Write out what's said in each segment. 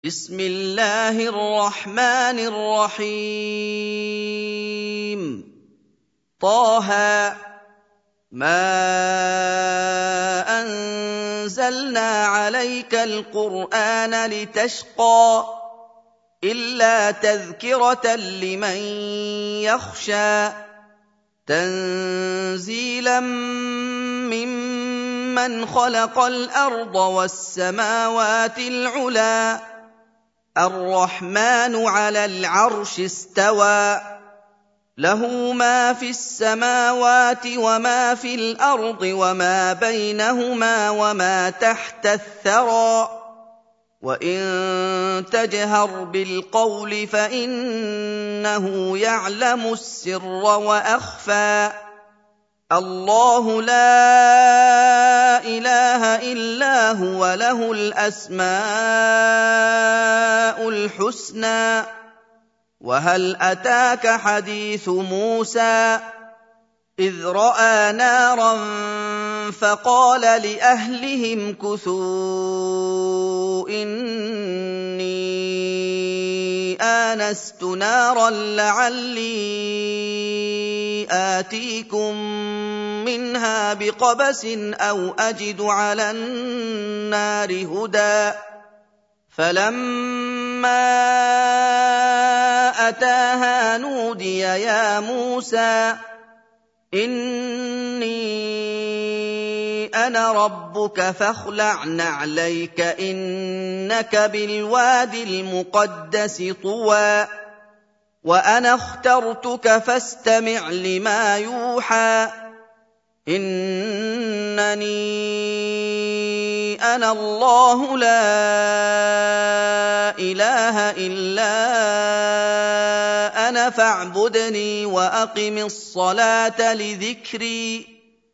بسم الله الرحمن الرحيم طه ما أنزلنا عليك القرآن لتشقى إلا تذكرة لمن يخشى تنزيلا ممن خلق الأرض والسماوات العلى الرحمن على العرش استوى له ما في السماوات وما في الأرض وما بينهما وما تحت الثرى وإن تجهر بالقول فإنه يعلم السر وأخفى الله لا إله إلا هو له الأسماء الحسنى وهل أتاك حديث موسى إذ رأى نارا فقال لأهلهم كثوا إني آنست نارا لعلي آتيكم منها بقبس أو أجد على النار هدى فلما أتاها نودي يا موسى إني أنا ربك فاخلع نعليك إنك بالواد المقدس طوى وأنا اخترتك فاستمع لما يوحى إنني أنا الله لا إله إلا أنا فاعبدني وأقم الصلاة لذكري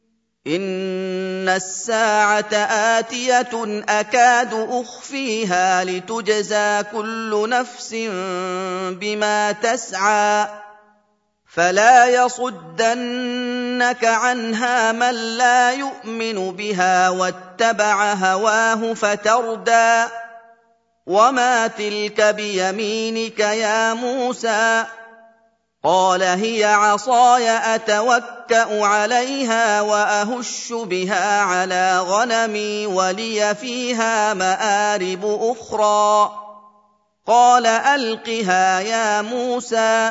إن الساعة آتية أكاد أخفيها لتجزى كل نفس بما تسعى فلا يصدنك عنها من لا يؤمن بها واتبع هواه فتردى وما تلك بيمينك يا موسى قال هي عصاي أتوكأ عليها وأهش بها على غنمي ولي فيها مآرب أخرى قال ألقها يا موسى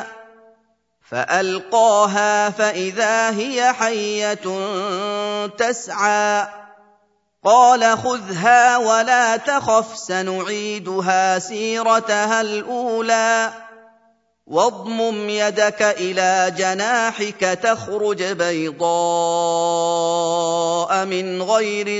فألقاها فإذا هي حية تسعى قال خذها ولا تخف سنعيدها سيرتها الأولى واضمم يدك إلى جناحك تخرج بيضاء من غير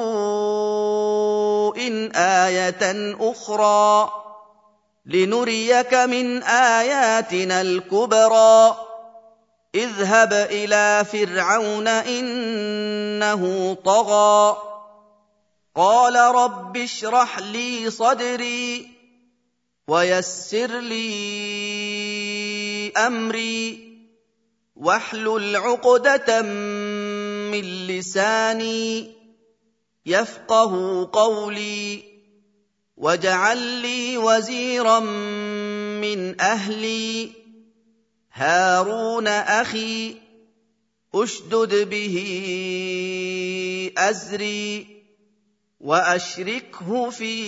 سوء آية أخرى لنريك من آياتنا الكبرى اذهب إلى فرعون إنه طغى قال رب اشرح لي صدري ويسر لي أمري واحلل عقدة من لساني يفقه قولي واجعل لي وزيرا من أهلي هارون أخي أشدد به أزري وأشركه في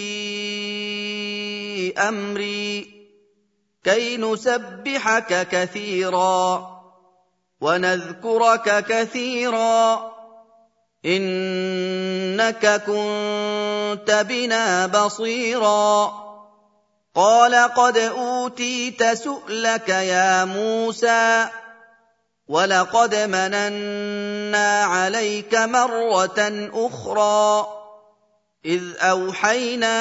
أمري كي نسبحك كثيرا ونذكرك كثيرا إنك كنت بنا بصيرا قال قد أوتيت سؤلك يا موسى ولقد مننا عليك مرة أخرى إذ أوحينا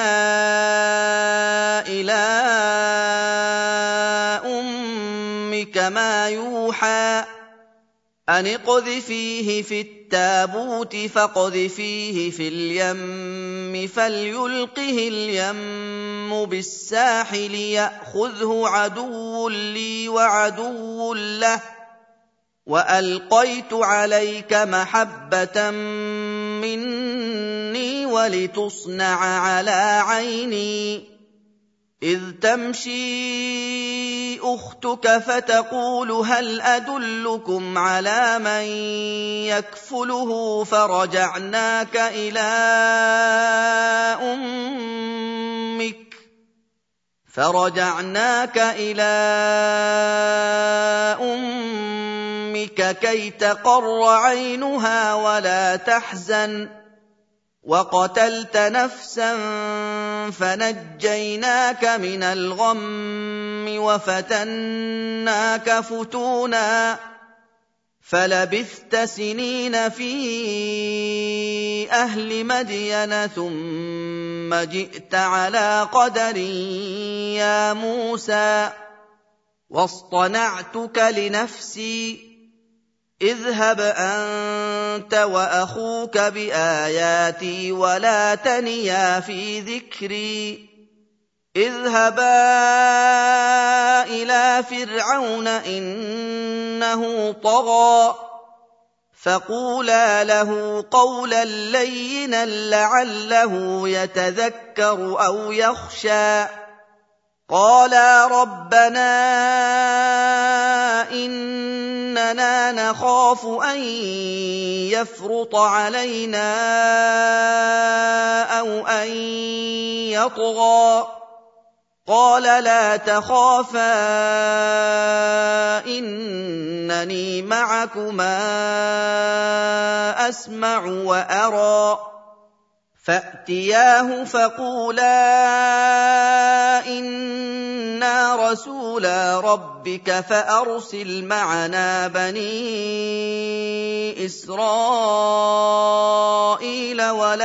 إلى أمك ما يوحى أن اقذفيه في التابوت فاقذفيه في اليم فليلقه اليم بالساحل يأخذه عدو لي وعدو له وألقيت عليك محبة مني ولتصنع على عيني إذ تمشي أختك فتقول هل أدلكم على من يكفله فرجعناك إلى أمك كي تقر عينها ولا تحزن وقتلت نفسا فنجيناك من الغم وفتناك فتونا فلبثت سنين في أهل مدين ثم جئت على قدر يا موسى واصطنعتك لنفسي اذهب أنت وأخوك بآياتي ولا تنيا في ذكري اذهبا إلى فرعون إنه طغى فقولا له قولا لينا لعله يتذكر أو يخشى قالا ربنا إننا نخاف أن يفرط علينا أو أن يطغى قال لا تخافا إنني معكما أسمع وأرى فأتياه فقولا إنا رسولا ربك فأرسل معنا بني إسرائيل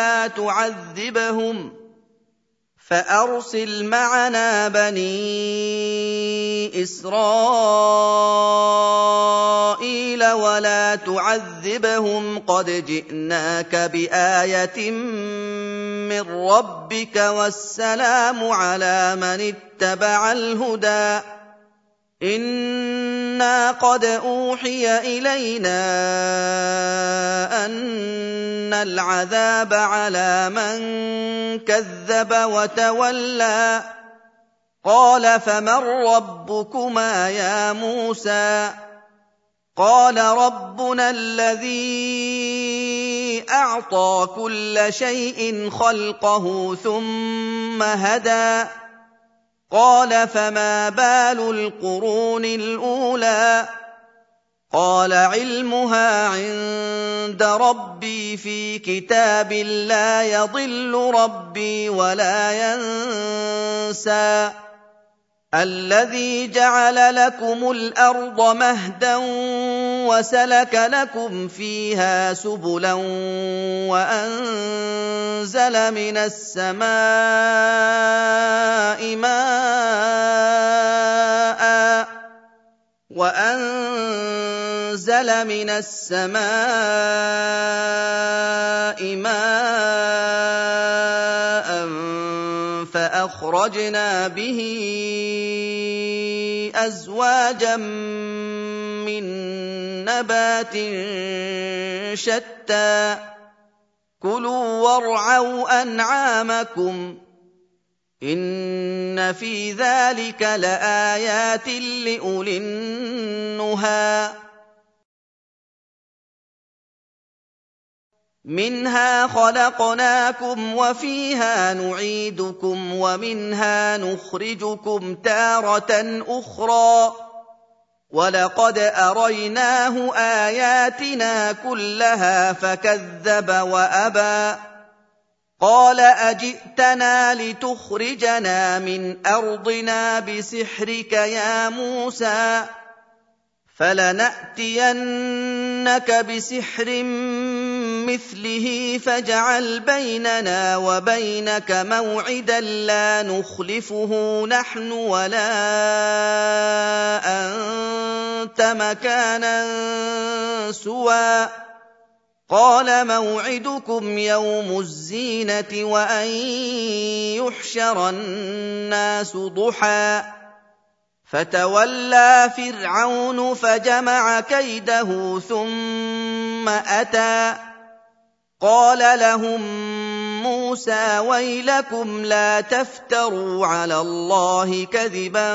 ولا تعذبهم قد جئناك بآية من ربك والسلام على من اتبع الهدى إنا قد أوحي إلينا أن العذاب على من كذب وتولى قال فمن ربكما يا موسى قال ربنا الذي أعطى كل شيء خلقه ثم هدى قال فما بال القرون الأولى قال علمها عند ربي في كتاب لا يضل ربي ولا ينسى الذي جعل لكم الأرض مهدا وسلك لكم فيها سبلا وأنزل من السماء ماء فأخرجنا به أزواجا من نبات شتى كلوا وارعوا أنعامكم إن في ذلك لآيات لأولي النهى منها خلقناكم وفيها نعيدكم ومنها نخرجكم تارة أخرى ولقد أريناه آياتنا كلها فكذب وأبى قال أجئتنا لتخرجنا من أرضنا بسحرك يا موسى فلنأتينك بسحر مثله فاجعل بيننا وبينك موعدا لا نخلفه نحن ولا أنت مكانا سوى قال موعدكم يوم الزينة وأن يحشر الناس ضحى فتولى فرعون فجمع كيده ثم أتى قال لهم موسى مُوسَىٰ وَيْلَكُمْ لَا تَفْتَرُوا عَلَى اللَّهِ كَذِبًا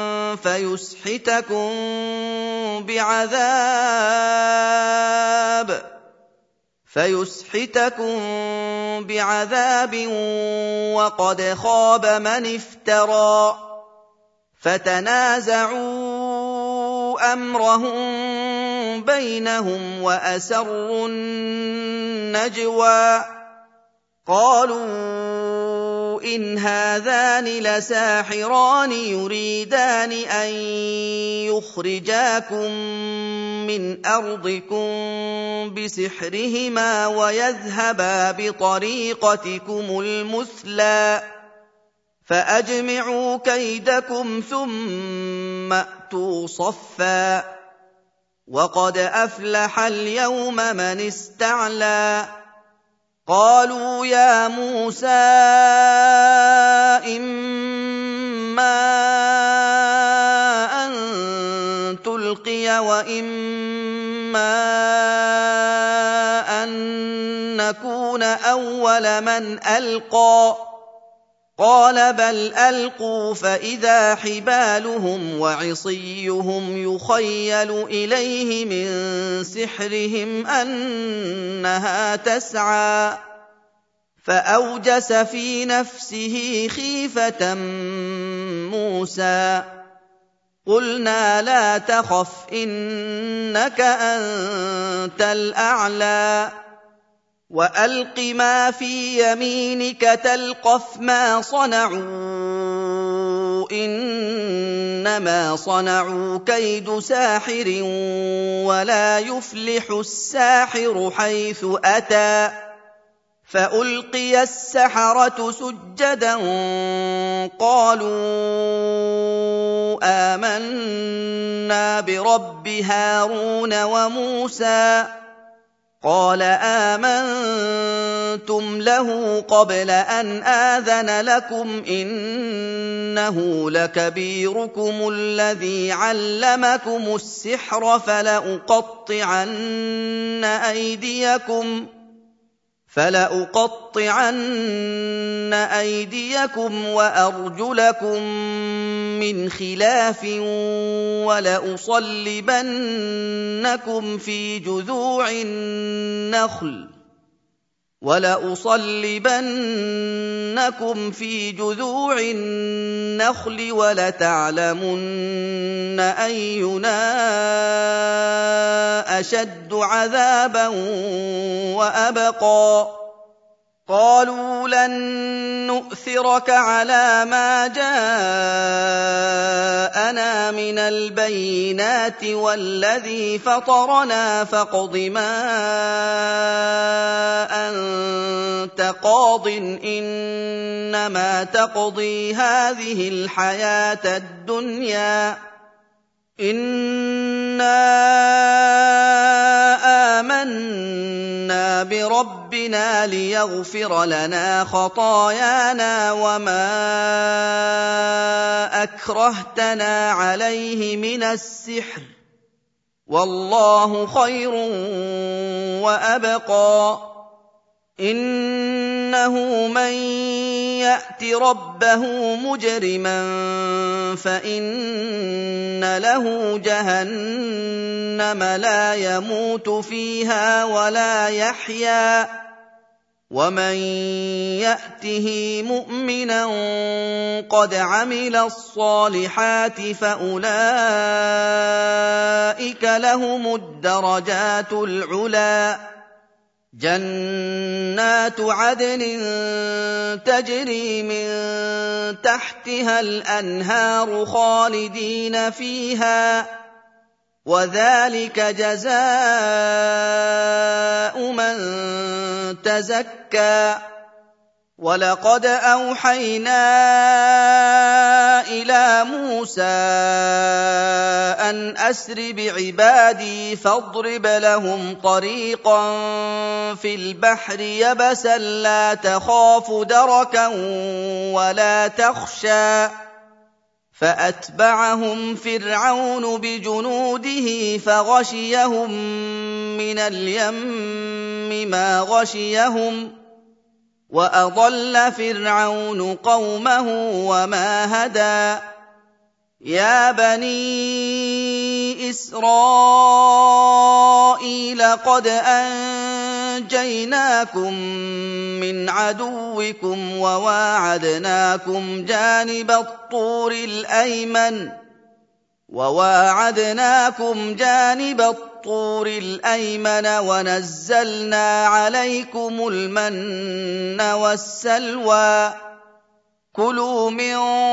فَيُسْحِتَكُم بِعَذَابٍ وَقَدْ خَابَ مَنِ افْتَرَىٰ فَتَنَازَعُوا أَمْرَهُم بَيْنَهُمْ وَأَسَرُّوا النَّجْوَىٰ قَالُوا إِنْ هَٰذَانِ لَسَاحِرَانِ يُرِيدَانِ أَن يُخْرِجَاكُم مِّنْ أَرْضِكُم بِسِحْرِهِمَا وَيَذْهَبَا بِطَرِيقَتِكُمُ الْمُثْلَىٰ فَأَجْمِعُوا كَيْدَكُمْ ثُمَّ ائْتُوا صَفًّا وَقَدْ أَفْلَحَ الْيَوْمَ مَنِ اسْتَعْلَىٰ قَالُوا يَا مُوسَىٰ إِمَّا أَن تُلْقِيَ وَإِمَّا أَن نَّكُونَ أَوَّلَ مَنْ أَلْقَىٰ قَالَ بَلْ أَلْقُوا فَإِذَا حِبَالُهُمْ وَعِصِيُّهُمْ يُخَيَّلُ إِلَيْهِ مِن سِحْرِهِمْ أَنَّهَا تَسْعَىٰ فَأَوْجَسَ فِي نَفْسِهِ خِيفَةً مُّوسَىٰ قُلْنَا لَا تَخَفْ إِنَّكَ أَنتَ الْأَعْلَىٰ وَأَلْقِ مَا فِي يَمِينِكَ تَلْقَفْ مَا صَنَعُوا إِنَّمَا صَنَعُوا كَيْدُ سَاحِرٍ وَلَا يُفْلِحُ السَّاحِرُ حَيْثُ أَتَىٰ فَأُلْقِيَ السَّحَرَةُ سُجَّدًا قَالُوا آمَنَّا بِرَبِّ هَارُونَ وَمُوسَىٰ قَالَ آمَنتُمْ لَهُ قَبْلَ أَنْ آذَنَ لَكُمْ إِنَّهُ لَكَبِيرُكُمُ الَّذِي عَلَّمَكُمُ السِّحْرَ فَلَأُقَطِّعَنَّ أَيْدِيَكُمْ وَأَرْجُلَكُم مِّنْ خِلَافٍ وَلَأُصَلِّبَنَّكُمْ فِي جُذُوعِ النَّخْلِ وَلَتَعْلَمُنَّ أَيُّنَا أَشَدُّ عَذَابًا وَأَبْقَىٰ قَالُوا لَن نُّؤْثِرَكَ عَلَىٰ مَا جَاءَنَا مِنَ الْبَيِّنَاتِ وَالَّذِي فَطَرَنَا فَاقْضِ مَا أَنتَ قَاضٍ إِنَّمَا تَقْضِي هَٰذِهِ الْحَيَاةَ الدُّنْيَا إِنَّا آمَنَّا بِرَبِّنَا لِيَغْفِرَ لَنَا خَطَايَانَا وَمَا أَكْرَهْتَنَا عَلَيْهِ مِنَ السِّحْرِ وَاللَّهُ خَيْرٌ وَأَبْقَىٰ إِنَّهُ مَن يَأْتِ رَبَّهُ مُجْرِمًا فَإِنَّ لَهُ جَهَنَّمَ لَا يَمُوتُ فِيهَا وَلَا يَحْيَىٰ وَمَن يَأْتِهِ مُؤْمِنًا قَدْ عَمِلَ الصَّالِحَاتِ فَأُولَٰئِكَ لَهُمُ الدَّرَجَاتُ الْعُلَىٰ جَنَّاتُ عَدْنٍ تَجْرِي مِن تَحْتِهَا الْأَنْهَارُ خَالِدِينَ فِيهَا ۚ وَذَٰلِكَ جَزَاءُ مَن تَزَكَّىٰ وَلَقَدْ أَوْحَيْنَا إِلَىٰ مُوسَىٰ أَنْ أَسْرِ بِعِبَادِي فَاضْرِبْ لَهُمْ طَرِيقًا فِي الْبَحْرِ يَبَسًا لَّا تَخَافُ دَرَكًا وَلَا تَخْشَىٰ فَأَتْبَعَهُمْ فِرْعَوْنُ بِجُنُودِهِ فَغَشِيَهُم مِّنَ الْيَمِّ مَا غَشِيَهُمْ وأضل فرعون قومه وما هدى يا بني إسرائيل قد أنجيناكم من عدوكم وواعدناكم جانب الطور الأيمن ونزلنا عليكم المن والسلوى كلوا من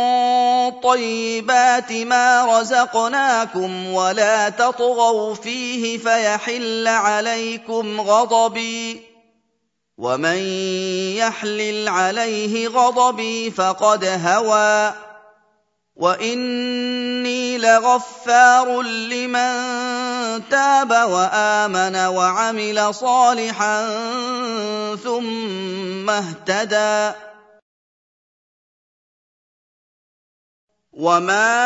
طيبات ما رزقناكم ولا تطغوا فيه فيحل عليكم غضبي ومن يحلل عليه غضبي فقد هوى وإني لغفار لمن تاب وآمن وعمل صالحا ثم اهتدى وما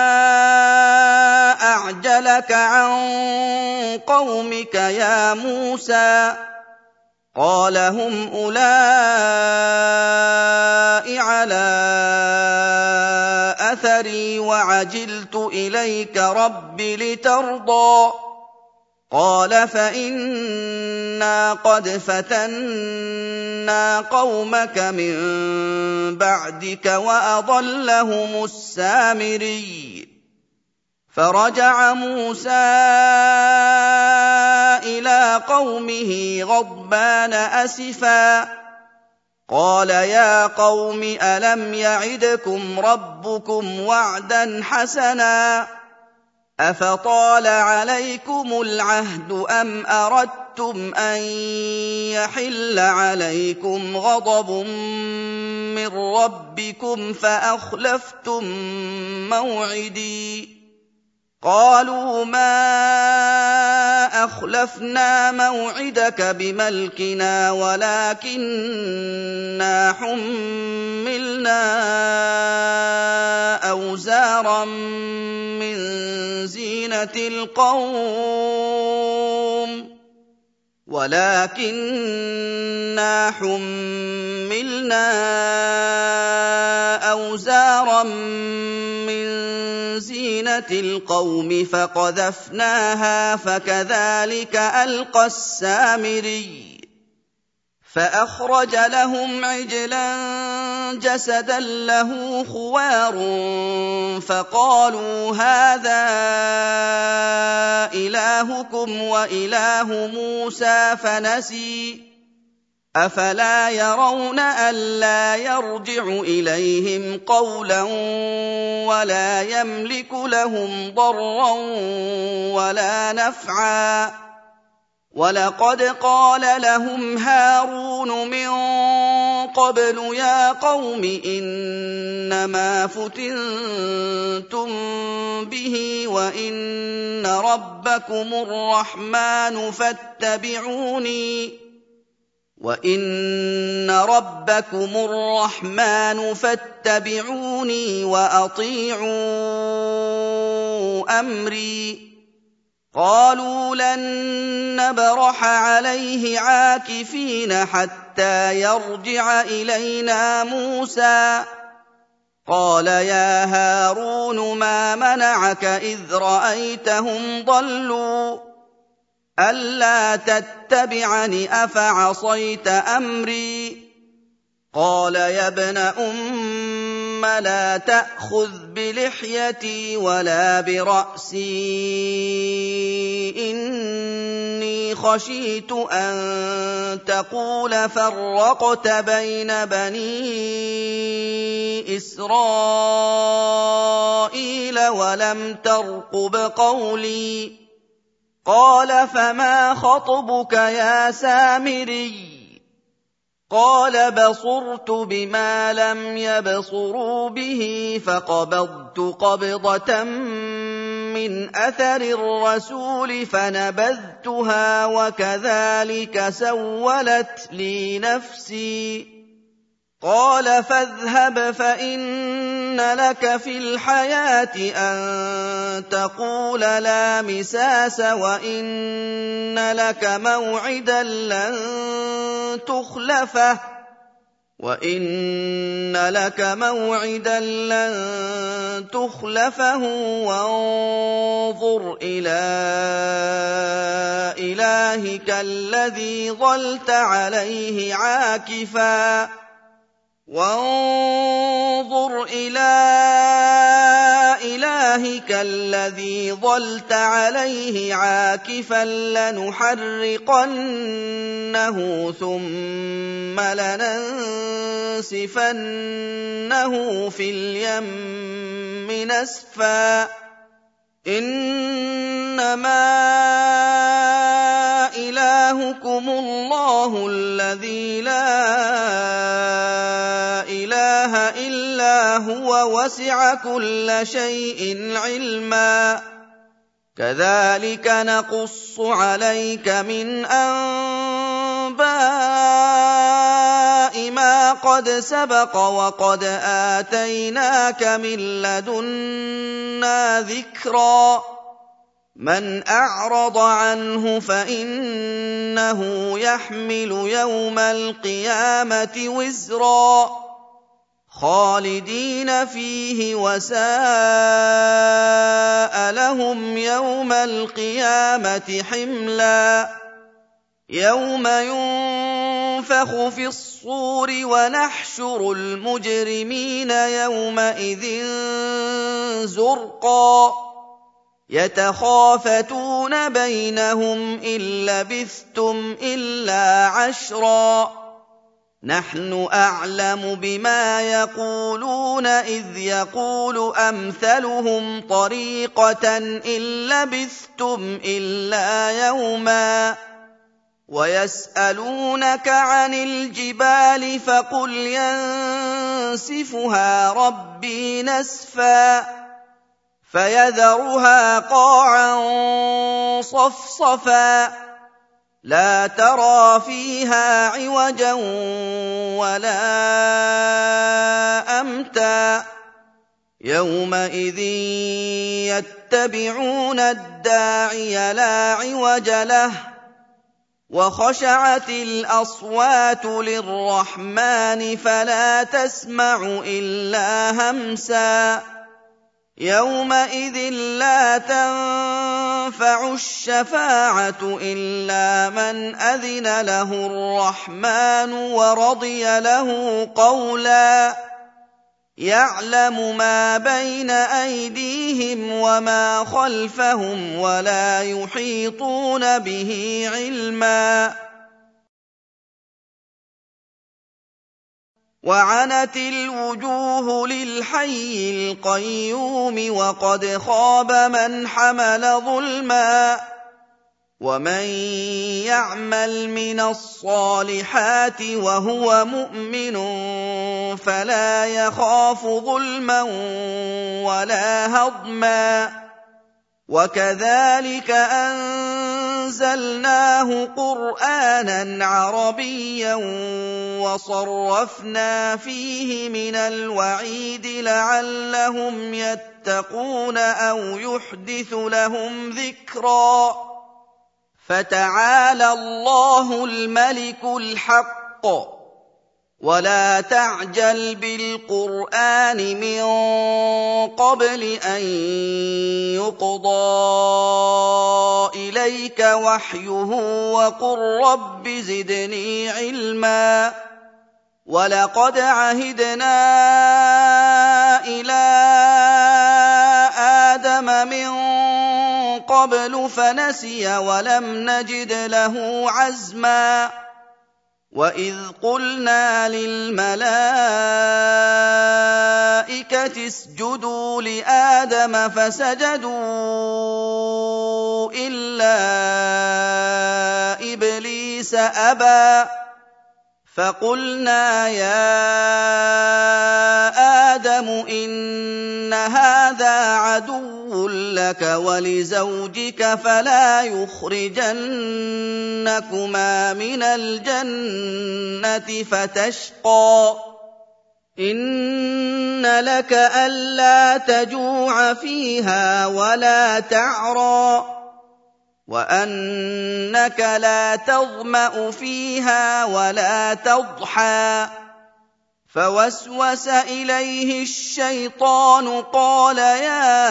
أعجلك عن قومك يا موسى قال هم أولئك على أثري وعجلت إليك رب لترضى قال فإنا قد فتنا قومك من بعدك وأضلهم السامري فرجع موسى إلى قومه غضبان أسفا قال يا قوم ألم يعدكم ربكم وعدا حسنا أفطال عليكم العهد أم أردتم أن يحل عليكم غضب من ربكم فأخلفتم موعدي قالوا ما أخلفنا موعدك بملكنا ولكننا حملنا أوزارا من زينة القوم فقذفناها فكذلك ألقى السامري فأخرج لهم عجلا جسدا له خوار فقالوا هذا إلهكم وإله موسى فنسي أفلا يرون ألا يرجع إليهم قولا ولا يملك لهم ضرا ولا نفعا ولقد قال لهم هارون من قبل يا قوم إنما فتنتم به وإن ربكم الرحمن فاتبعوني وأطيعوا أمري قالوا لن نبرح عليه عاكفين حتى يرجع إلينا موسى قال يا هارون ما منعك إذ رأيتهم ضلوا ألا تتبعني أفعصيت أمري قال يا ابن أم لا تأخذ بلحيتي ولا برأسي إني خشيت أن تقول فرقت بين بني إسرائيل ولم ترقب قولي قال فما خطبك يا سامري قال بصرت بما لم يبصروا به فقبضت قبضة من أثر الرسول فنبذتها وكذلك سولت لي نفسي قال فاذهب فإن لك في الحياة أن تقول لا مساس وإن لك موعدا لن تخلفه وَإِنَّ لَكَ مَوْعِدًا لَّن تُخْلَفَهُ وَانظُرْ إِلَىٰ إِلَٰهِكَ الَّذِي ظَلْتَ عَلَيْهِ عَاكِفًا لَّنُحَرِّقَنَّهُ ثُمَّ لَنَنسِفَنَّهُ فِي الْيَمِّ نَسْفًا ۚ إِنَّمَا إِلَٰهُكُمُ اللَّهُ الَّذِي لَا إِلَٰهَ إِلَّا هُوَ ۚ وَسِعَ كُلَّ شَيْءٍ عِلْمًا. كَذَٰلِكَ نَقُصُّ عَلَيْكَ مِنْ أَنبَاءِ مَا قَدْ سَبَقَ ۚ وَقَدْ آتَيْنَاكَ مِن لَّدُنَّا ذِكْرًا. مَّنْ أَعْرَضَ عَنْهُ فَإِنَّهُ يَحْمِلُ يَوْمَ الْقِيَامَةِ وِزْرًا خَالِدِينَ فِيهِ ۖ وَسَاءَ لَهُمْ يَوْمَ الْقِيَامَةِ حِمْلًا. يَوْمَ يُنفَخُ فِي الصُّورِ وَنَحْشُرُ الْمُجْرِمِينَ يَوْمَئِذٍ زُرْقًا يَتَخَافَتُونَ بَيْنَهُمْ إِن لَّبِثْتُمْ إِلَّا عَشْرًا نَّحْنُ أَعْلَمُ بِمَا يَقُولُونَ إِذْ يَقُولُ أَمْثَلُهُمْ طَرِيقَةً إِن لَّبِثْتُمْ إِلَّا يَوْمًا وَيَسْأَلُونَكَ عَنِ الْجِبَالِ فَقُلْ يَنسِفُهَا رَبِّي نَسْفًا فَيَذَرُهَا قَاعًا صَفْصَفًا لَّا تَرَىٰ فِيهَا عِوَجًا وَلَا أَمْتًا يَوْمَئِذٍ يَتَّبِعُونَ الدَّاعِيَ لَا عِوَجَ لَهُ وَخَشَعَتِ الْأَصْوَاتُ لِلرَّحْمَٰنِ فَلَا تَسْمَعُ إِلَّا هَمْسًا يَوْمَئِذٍ لَّا تَنفَعُ الشَّفَاعَةُ إِلَّا مَنْ أَذِنَ لَهُ الرَّحْمَٰنُ وَرَضِيَ لَهُ قَوْلًا يَعْلَمُ مَا بَيْنَ أَيْدِيهِمْ وَمَا خَلْفَهُمْ وَلَا يُحِيطُونَ بِهِ عِلْمًا وَعَنَتِ الْوُجُوهُ لِلْحَيِّ الْقَيُّومِ وَقَدْ خَابَ مَنْ حَمَلَ ظُلْمًا وَمَن يَعْمَلْ مِنَ الصَّالِحَاتِ وَهُوَ مُؤْمِنٌ فَلَا يَخَافُ ظُلْمًا وَلَا هَضْمًا وَكَذَٰلِكَ أَنزَلْنَاهُ قُرْآنًا عَرَبِيًّا وَصَرَّفْنَا فِيهِ مِنَ الْوَعِيدِ لَعَلَّهُمْ يَتَّقُونَ أَوْ يُحْدِثُ لَهُمْ ذِكْرًا فَتَعَالَى اللَّهُ الْمَلِكُ الْحَقُّ وَلَا تَعْجَلْ بِالْقُرْآنِ مِن قَبْلِ أَن يُقْضَىٰ إِلَيْكَ وَحْيُهُ وَقُل رَّبِّ زِدْنِي عِلْمًا وَلَقَدْ عَهِدْنَا إِلَىٰ آدَمَ مِن قَبْلُ فَنَسِيَ وَلَمْ نَجِدْ لَهُ عَزْمًا وَإِذْ قُلْنَا لِلْمَلَائِكَةِ اسْجُدُوا لِآدَمَ فَسَجَدُوا إِلَّا إِبْلِيسَ أَبَىٰ فَقُلْنَا يَا آدَمُ إِنَّ هَٰذَا عَدُوٌّ لَّكَ وَلِزَوْجِكَ فَلَا يُخْرِجَنَّكُمَا مِنَ الْجَنَّةِ فَتَشْقَىٰ إِنَّ لَكَ أَلَّا تَجُوعَ فِيهَا وَلَا تَعْرَىٰ وَأَنَّكَ لَا تَظْمَأُ فِيهَا وَلَا تَضْحَىٰ فوسوس إليه الشيطان قال يا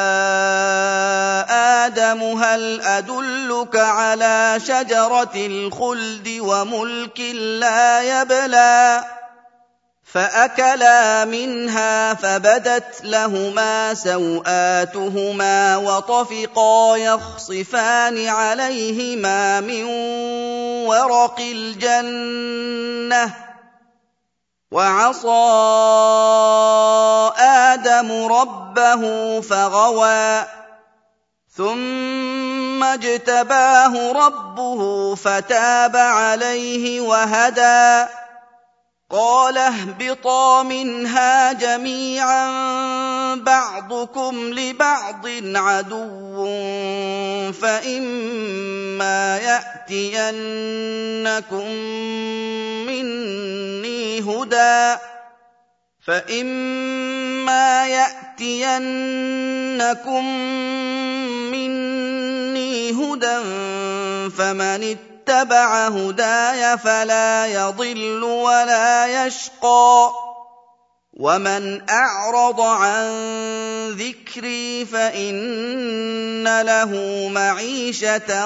آدم هل أدلك على شجرة الخلد وملك لا يبلى فأكلا منها فبدت لهما سوآتهما وطفقا يخصفان عليهما من ورق الجنة وعصى آدم ربه فغوى ثم اجتباه ربه فتاب عليه وهدى قال اهبطا منها جميعا بعضكم لبعض عدو فإما يأتينكم مني هدى فمن اتبع هداي فلا يضل ولا يشقى ومن أعرض عن ذكري فإن له معيشة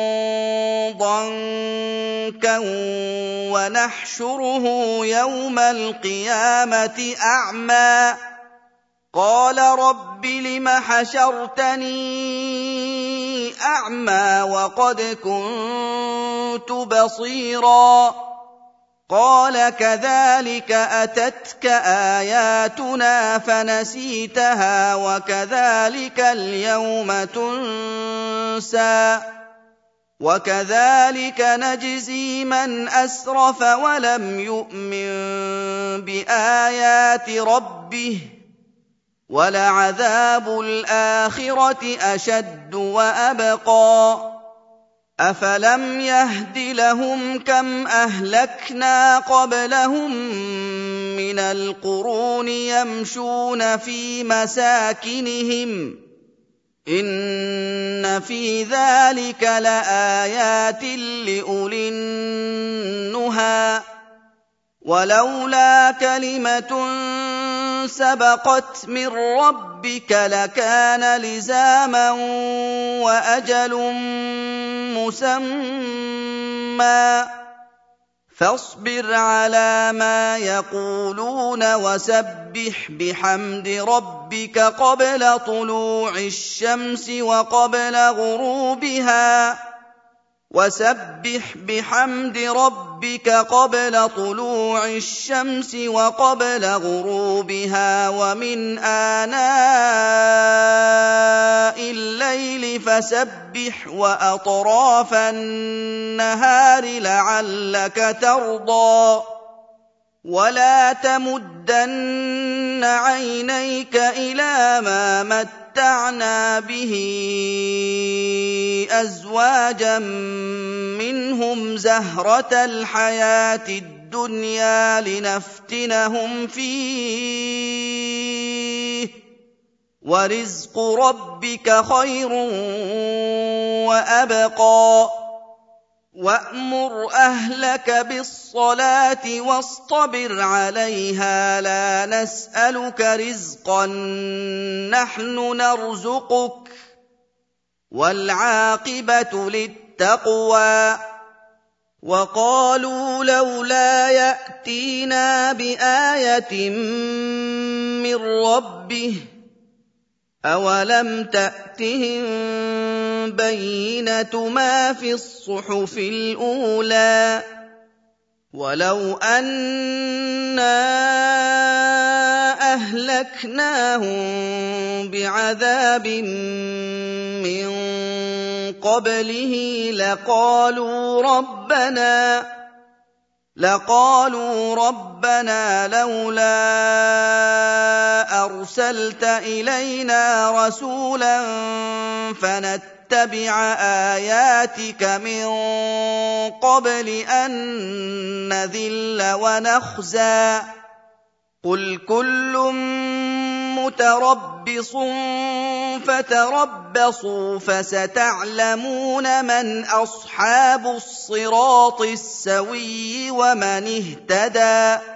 ضنكا ونحشره يوم القيامة أعمى قال رب لم حشرتني أعمى وقد كنت بصيرا قال كذلك أتتك آياتنا فنسيتها وكذلك اليوم تنسى وكذلك نجزي من أسرف ولم يؤمن بآيات ربه ولعذاب الآخرة أشد وأبقى أفلم يهد لهم كم أهلكنا قبلهم من القرون يمشون في مساكنهم إن في ذلك لآيات لأولي النهى ولولا كلمة سبقت من ربك لكان لزاما وأجل مسمى فاصبر على ما يقولون وسبح بحمد ربك قبل طلوع الشمس وقبل غروبها وسبح بحمد ربك قبل طلوع الشمس وقبل غروبها ومن آناء الليل فسبح وأطراف النهار لعلك ترضى ولا تمدن عينيك إلى ما متعنا به أزواجا منهم زهرة الحياة الدنيا لنفتنهم فيه ورزق ربك خير وأبقى وأمر أهلك بالصلاة واصطبر عليها لا نسألك رزقا نحن نرزقك والعاقبة للتقوى وقالوا لولا يأتينا بآية من ربه أولم تأتهم بينة ما في الصحف الأولى ولو أنا أهلكناهم بعذاب من قبله لقالوا ربنا لولا أرسلت إلينا رسولا فنتبع آياتك من قبل أن نذل ونخزى قل كل متربص فتربصوا فستعلمون من أصحاب الصراط السوي ومن اهتدى